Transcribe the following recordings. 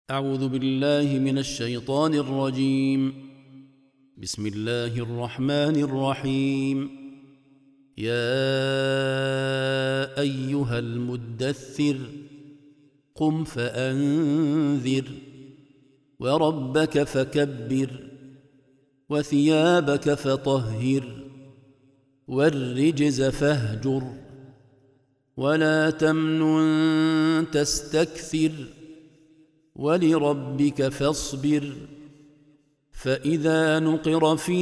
أعوذ بالله من الشيطان الرجيم. بسم الله الرحمن الرحيم. يا أيها المدثر قم فأنذر وربك فكبر وثيابك فطهر والرجز فاهجر ولا تمنن تستكثر ولربك فاصبر فإذا نقر في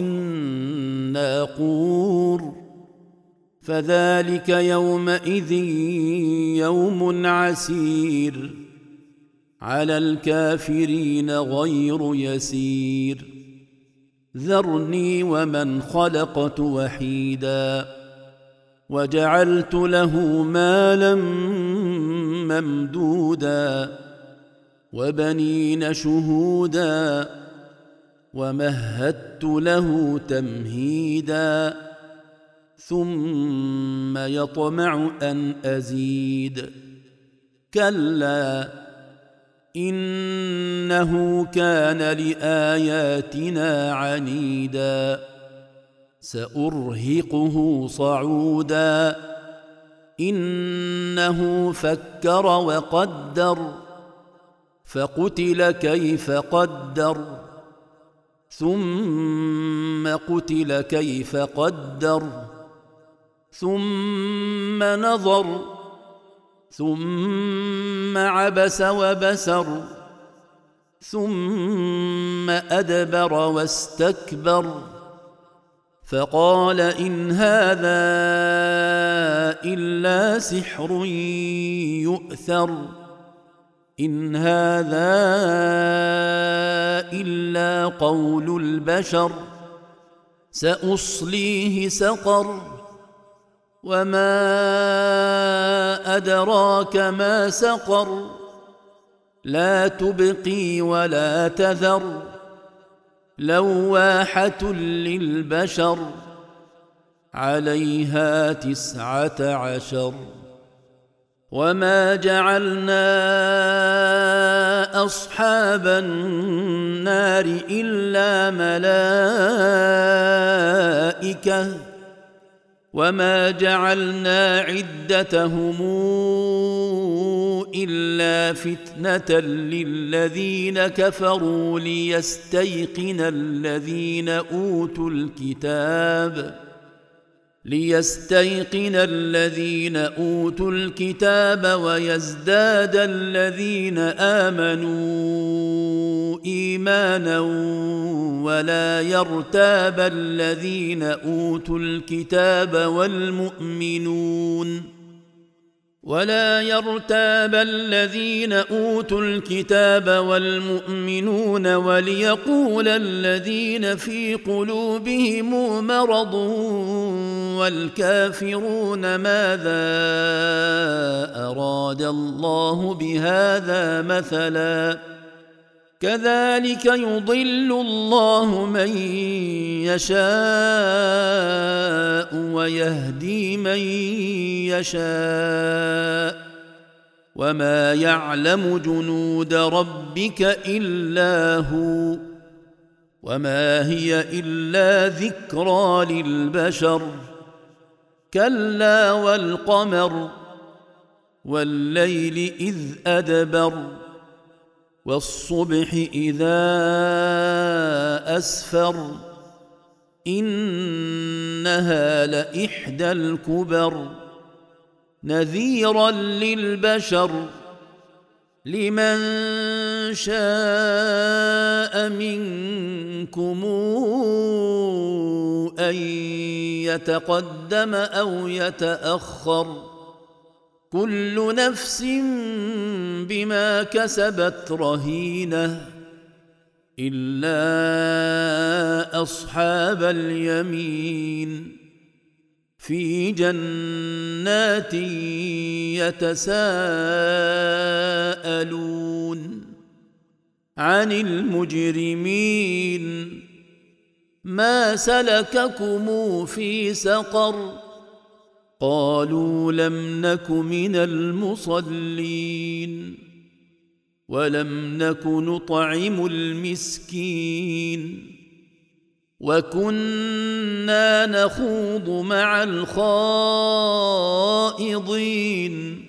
الناقور فذلك يومئذ يوم عسير على الكافرين غير يسير ذرني ومن خلقت وحيدا وجعلت له مالا ممدودا وبنين شهودا ومهدت له تمهيدا ثم يطمع أن أزيد كلا إنه كان لآياتنا عنيدا سأرهقه صعودا إنه فكر وقدر فقتل كيف قدر ثم قتل كيف قدر ثم نظر ثم عبس وبسر ثم أدبر واستكبر فقال إن هذا إلا سحر يؤثر إن هذا إلا قول البشر سأصليه سقر وما أدراك ما سقر لا تبقي ولا تذر لواحة للبشر عليها 19 وما جعلنا أصحاب النار إلا ملائكة وما جعلنا عدتهم إلا فتنة للذين كفروا ليستيقن الذين أوتوا الكتاب ويزداد الذين آمنوا إيمانا ولا يرتاب الذين أوتوا الكتاب والمؤمنون وليقول الذين في قلوبهم مرض والكافرون ماذا أراد الله بهذا مثلا كذلك يضل الله من يشاء ويهدي من يشاء وما يعلم جنود ربك إلا هو وما هي إلا ذكرى للبشر كلا والقمر والليل إذ أدبر والصبح إذا أسفر إنها لإحدى الكبر نذيرا للبشر لمن شاء منكم أن يتقدم أو يتأخر كل نفس بما كسبت رهينة إلا أصحاب اليمين في جنات يتساءلون عن المجرمين ما سلككم في سقر قالوا لم نك من المصلين ولم نك نطعم المسكين وكنا نخوض مع الخائضين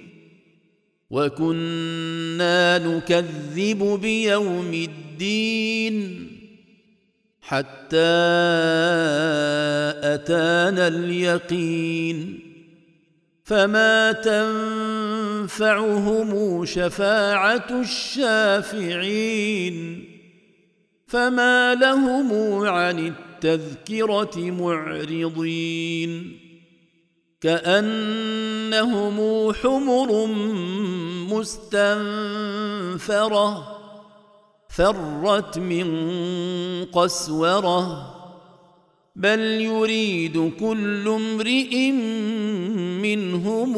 وكنا نكذب بيوم الدين حتى أتانا اليقين فما تنفعهم شفاعة الشافعين فما لهم عن التذكرة معرضين كأنهم حمر مستنفرة فرت من قسورة بل يريد كل امرئ منهم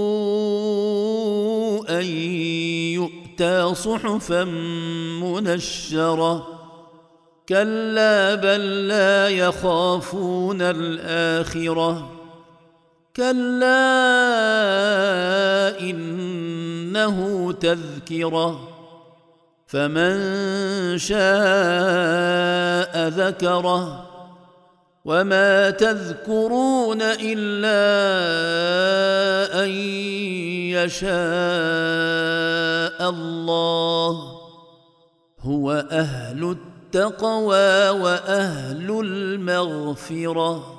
أن يؤتى صحفا منشرة كلا بل لا يخافون الآخرة كلا إنه تذكرة فمن شاء ذكره وما تذكرون إلا أن يشاء الله هو أهل التقوى وأهل المغفرة